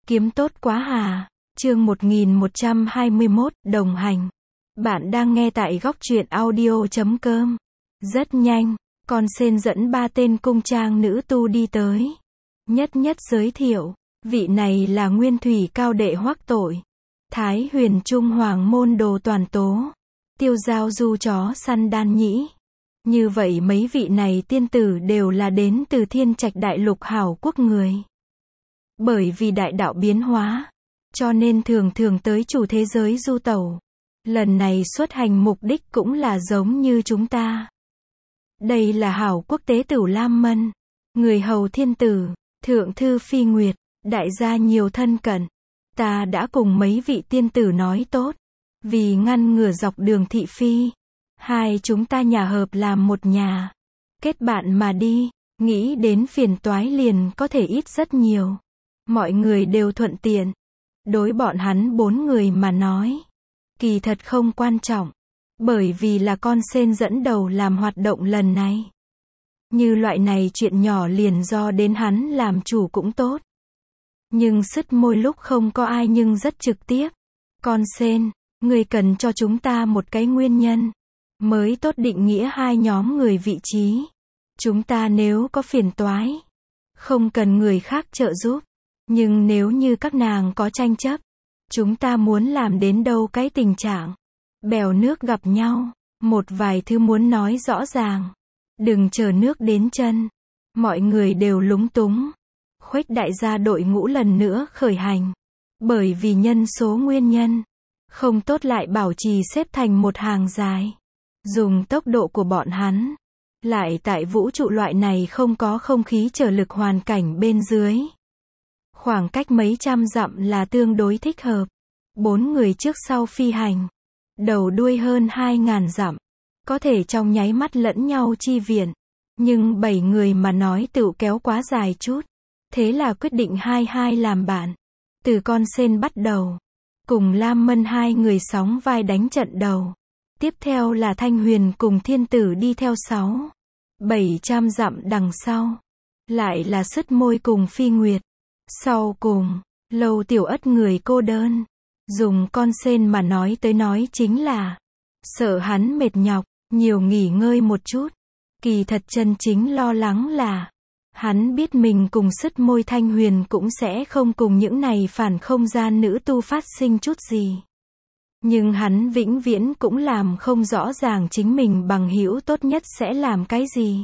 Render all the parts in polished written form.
Kiếm tốt quá hà. Chương 1121, đồng hành. Bạn đang nghe tại góc truyện audio.com. Rất nhanh, con sên dẫn 3 tên cung trang nữ tu đi tới. Nhất nhất giới thiệu, vị này là Nguyên Thủy Cao Đệ Hoắc Tội, Thái Huyền Trung Hoàng Môn Đồ Toàn Tố, Tiêu Giao Du Chó Săn Đan Nhĩ. Như vậy mấy vị này tiên tử đều là đến từ Thiên Trạch Đại Lục hảo quốc người. Bởi vì đại đạo biến hóa, cho nên thường thường tới chủ thế giới du tẩu. Lần này xuất hành mục đích cũng là giống như chúng ta. Đây là hảo quốc tế tử Lam Mân, người hầu thiên tử, thượng thư Phi Nguyệt, đại gia nhiều thân cận. Ta đã cùng mấy vị tiên tử nói tốt, vì ngăn ngừa dọc đường thị phi, hai chúng ta nhà hợp làm một nhà, kết bạn mà đi, nghĩ đến phiền toái liền có thể ít rất nhiều. Mọi người đều thuận tiện. Đối bọn hắn 4 người mà nói, kỳ thật không quan trọng, bởi vì là con sên dẫn đầu làm hoạt động lần này. Như loại này chuyện nhỏ liền do đến hắn làm chủ cũng tốt. Nhưng sứt môi lúc không có ai nhưng rất trực tiếp. Con sên, người cần cho chúng ta một cái nguyên nhân, mới tốt định nghĩa hai nhóm người vị trí. Chúng ta nếu có phiền toái, không cần người khác trợ giúp. Nhưng nếu như các nàng có tranh chấp, chúng ta muốn làm đến đâu cái tình trạng bèo nước gặp nhau, một vài thứ muốn nói rõ ràng, đừng chờ nước đến chân. Mọi người đều lúng túng. Khuếch đại gia đội ngũ lần nữa khởi hành, bởi vì nhân số nguyên nhân, không tốt lại bảo trì xếp thành một hàng dài. Dùng tốc độ của bọn hắn, lại tại vũ trụ loại này không có không khí trở lực hoàn cảnh bên dưới. Khoảng cách mấy trăm dặm là tương đối thích hợp. 4 người trước sau phi hành, đầu đuôi hơn 2.000 dặm, có thể trong nháy mắt lẫn nhau chi viện. Nhưng 7 người mà nói tựu kéo quá dài chút. Thế là quyết định 2-2 làm bạn. Từ con sên bắt đầu, cùng Lam Mân 2 người sóng vai đánh trận đầu. Tiếp theo là Thanh Huyền cùng Thiên Tử đi theo 700 dặm đằng sau. Lại là sứt môi cùng Phi Nguyệt. Sau cùng, Lâu Tiểu Ất người cô đơn. Dùng con sên mà nói tới nói chính là, sợ hắn mệt nhọc, nhiều nghỉ ngơi một chút. Kỳ thật chân chính lo lắng là, hắn biết mình cùng sứt môi Thanh Huyền cũng sẽ không cùng những này phản không gian nữ tu phát sinh chút gì. Nhưng hắn vĩnh viễn cũng làm không rõ ràng chính mình bằng hữu tốt nhất sẽ làm cái gì.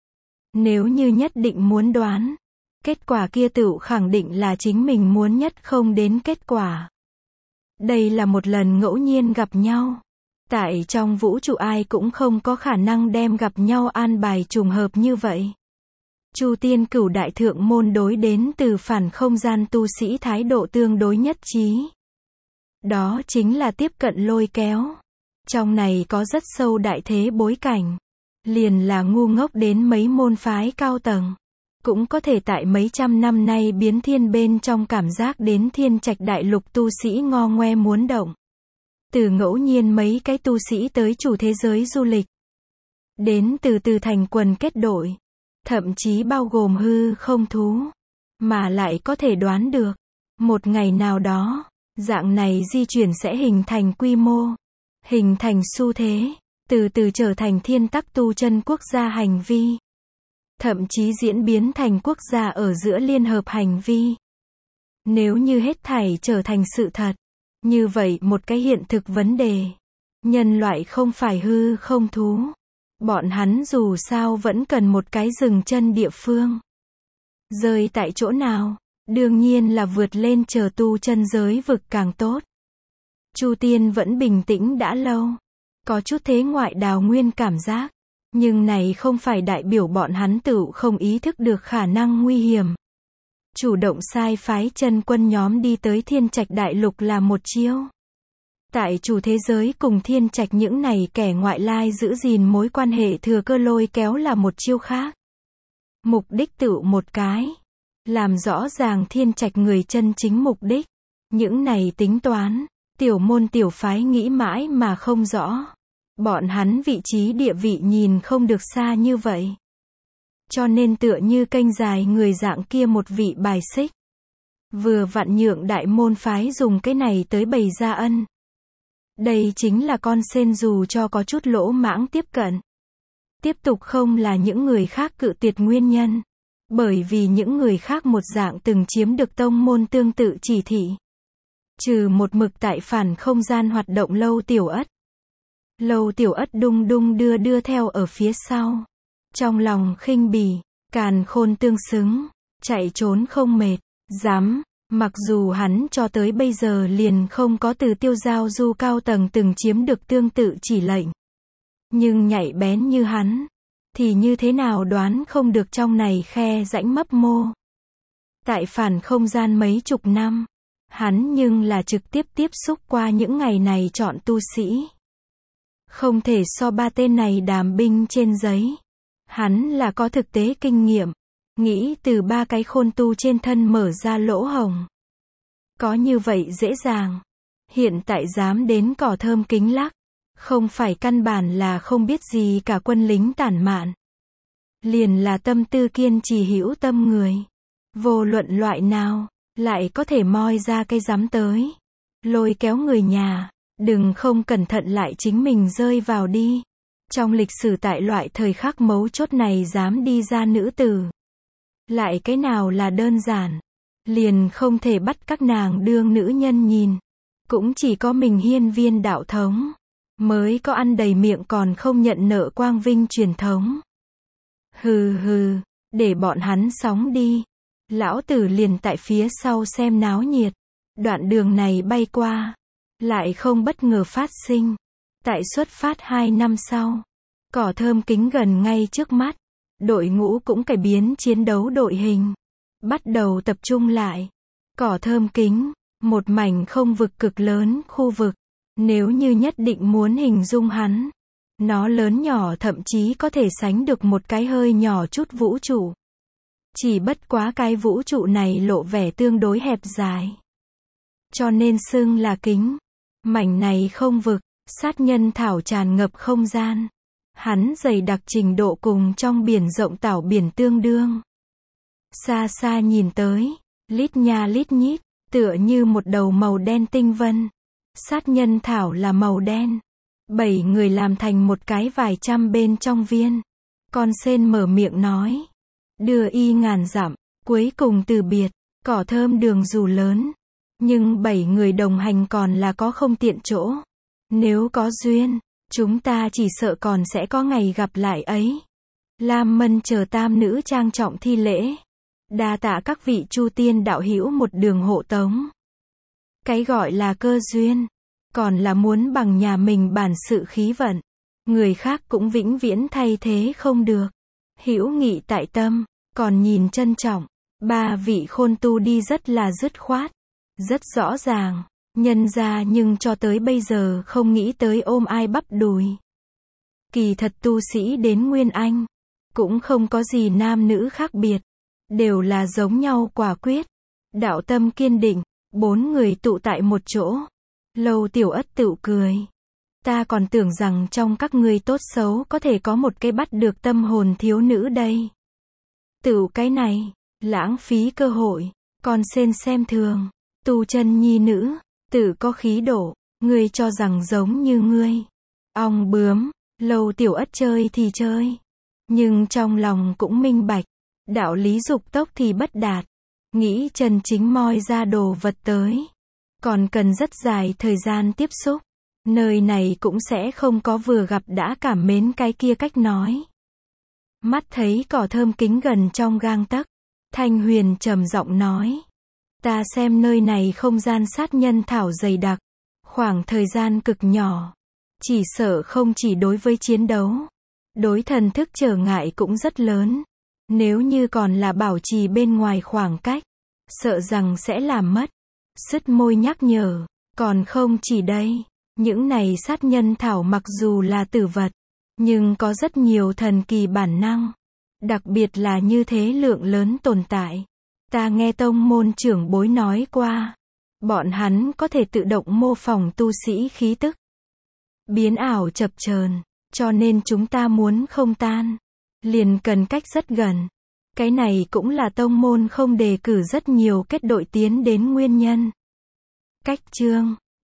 Nếu như nhất định muốn đoán, kết quả kia tựu khẳng định là chính mình muốn nhất không đến kết quả. Đây là một lần ngẫu nhiên gặp nhau. Tại trong vũ trụ ai cũng không có khả năng đem gặp nhau an bài trùng hợp như vậy. Chu Tiên Cửu Đại Thượng Môn đối đến từ phản không gian tu sĩ thái độ tương đối nhất trí. Đó chính là tiếp cận lôi kéo. Trong này có rất sâu đại thế bối cảnh. Liền là ngu ngốc đến mấy môn phái cao tầng. Cũng có thể tại mấy trăm năm nay biến thiên bên trong cảm giác đến Thiên Trạch Đại Lục tu sĩ ngo ngoe muốn động. Từ ngẫu nhiên mấy cái tu sĩ tới chủ thế giới du lịch. Đến từ thành quần kết đội. Thậm chí bao gồm hư không thú. Mà lại có thể đoán được. Một ngày nào đó, dạng này di chuyển sẽ hình thành quy mô. Hình thành xu thế. Từ từ trở thành thiên tắc tu chân quốc gia hành vi. Thậm chí diễn biến thành quốc gia ở giữa liên hợp hành vi. Nếu như hết thảy trở thành sự thật, như vậy một cái hiện thực vấn đề. Nhân loại không phải hư không thú. Bọn hắn dù sao vẫn cần một cái dừng chân địa phương. Rơi tại chỗ nào? Đương nhiên là vượt lên chờ tu chân giới vực càng tốt. Chu Tiên vẫn bình tĩnh đã lâu. Có chút thế ngoại đào nguyên cảm giác. Nhưng này không phải đại biểu bọn hắn tự không ý thức được khả năng nguy hiểm. Chủ động sai phái chân quân nhóm đi tới Thiên Trạch Đại Lục là một chiêu. Tại chủ thế giới cùng Thiên Trạch những này kẻ ngoại lai giữ gìn mối quan hệ thừa cơ lôi kéo là một chiêu khác. Mục đích tự một cái. Làm rõ ràng Thiên Trạch người chân chính mục đích. Những này tính toán, tiểu môn tiểu phái nghĩ mãi mà không rõ. Bọn hắn vị trí địa vị nhìn không được xa như vậy. Cho nên tựa như kênh dài người dạng kia một vị bài xích. vừa vặn nhượng đại môn phái dùng cái này tới bày ra ân. Đây chính là con sên dù cho có chút lỗ mãng tiếp cận. Tiếp tục không là những người khác cự tuyệt nguyên nhân. Bởi vì những người khác một dạng từng chiếm được tông môn tương tự chỉ thị. Trừ một mực tại phản không gian hoạt động Lâu Tiểu Ất. Lâu Tiểu Ất đung đung đưa đưa theo ở phía sau. Trong lòng khinh bỉ, càn khôn tương xứng, chạy trốn không mệt, dám, mặc dù hắn cho tới bây giờ liền không có từ Tiêu Giao Du cao tầng từng chiếm được tương tự chỉ lệnh. Nhưng nhạy bén như hắn, thì như thế nào đoán không được trong này khe rãnh mấp mô. Tại phản không gian mấy chục năm, hắn nhưng là trực tiếp tiếp xúc qua những ngày này chọn tu sĩ. Không thể so ba tên này đàm binh trên giấy. Hắn là có thực tế kinh nghiệm, nghĩ từ ba cái khôn tu trên thân mở ra lỗ hổng. Có như vậy dễ dàng. Hiện tại dám đến cỏ thơm kính lắc. Không phải căn bản là không biết gì cả quân lính tản mạn. Liền là tâm tư kiên trì hữu tâm người. Vô luận loại nào, lại có thể moi ra cây rắm tới. Lôi kéo người nhà, đừng không cẩn thận lại chính mình rơi vào đi. Trong lịch sử tại loại thời khắc mấu chốt này dám đi ra nữ tử. Lại cái nào là đơn giản. Liền không thể bắt các nàng đương nữ nhân nhìn. Cũng chỉ có mình hiên viên đạo thống. Mới có ăn đầy miệng còn không nhận nợ quang vinh truyền thống. Hừ hừ, để bọn hắn sóng đi. Lão tử liền tại phía sau xem náo nhiệt. Đoạn đường này bay qua. Lại không bất ngờ phát sinh. Tại xuất phát 2 năm sau. Cỏ thơm kính gần ngay trước mắt. Đội ngũ cũng cải biến chiến đấu đội hình. Bắt đầu tập trung lại. Cỏ thơm kính. Một mảnh không vực cực lớn khu vực. Nếu như nhất định muốn hình dung hắn. Nó lớn nhỏ thậm chí có thể sánh được một cái hơi nhỏ chút vũ trụ. Chỉ bất quá cái vũ trụ này lộ vẻ tương đối hẹp dài. Cho nên xưng là kính. Mảnh này không vực, sát nhân thảo tràn ngập không gian. Hắn dày đặc trình độ cùng trong biển rộng tảo biển tương đương. Xa xa nhìn tới, lít nha lít nhít, tựa như một đầu màu đen tinh vân. Sát nhân thảo là màu đen. 7 người làm thành một cái vài trăm bên trong viên. Con sên mở miệng nói. Đưa y ngàn dặm, cuối cùng từ biệt, cỏ thơm đường dù lớn. Nhưng 7 người đồng hành còn là có không tiện chỗ. Nếu có duyên, chúng ta chỉ sợ còn sẽ có ngày gặp lại ấy. Lam Mân chờ tam nữ trang trọng thi lễ. Đa tạ các vị chu tiên đạo hữu một đường hộ tống. Cái gọi là cơ duyên, còn là muốn bằng nhà mình bản sự khí vận. Người khác cũng vĩnh viễn thay thế không được. Hữu nghị tại tâm, còn nhìn trân trọng. 3 vị khôn tu đi rất là dứt khoát. Rất rõ ràng, nhân ra nhưng cho tới bây giờ không nghĩ tới ôm ai bắp đùi. Kỳ thật tu sĩ đến Nguyên Anh, cũng không có gì nam nữ khác biệt. Đều là giống nhau quả quyết. Đạo tâm kiên định, 4 người tụ tại một chỗ. Lâu Tiểu Ất tự cười. Ta còn tưởng rằng trong các ngươi tốt xấu có thể có một cái bắt được tâm hồn thiếu nữ đây. Tự cái này, lãng phí cơ hội, còn sên xem thường. Tu chân nhi nữ, tự có khí độ, ngươi cho rằng giống như ngươi. Ong bướm, Lâu Tiểu Ất chơi thì chơi. Nhưng trong lòng cũng minh bạch. Đạo lý dục tốc thì bất đạt. Nghĩ chân chính moi ra đồ vật tới. Còn cần rất dài thời gian tiếp xúc. Nơi này cũng sẽ không có vừa gặp đã cảm mến cái kia cách nói. Mắt thấy cỏ thơm kính gần trong gang tấc. Thanh Huyền trầm giọng nói. Ta xem nơi này không gian sát nhân thảo dày đặc. Khoảng thời gian cực nhỏ. Chỉ sợ không chỉ đối với chiến đấu. Đối thần thức trở ngại cũng rất lớn. Nếu như còn là bảo trì bên ngoài khoảng cách. Sợ rằng sẽ làm mất. Sứt môi nhắc nhở. Còn không chỉ đây. Những này sát nhân thảo mặc dù là tử vật. Nhưng có rất nhiều thần kỳ bản năng. Đặc biệt là như thế lượng lớn tồn tại. Ta nghe tông môn trưởng bối nói qua. Bọn hắn có thể tự động mô phỏng tu sĩ khí tức. Biến ảo chập chờn. Cho nên chúng ta muốn không tan. Liền cần cách rất gần. Cái này cũng là tông môn không đề cử rất nhiều kết đội tiến đến nguyên nhân. Cách chương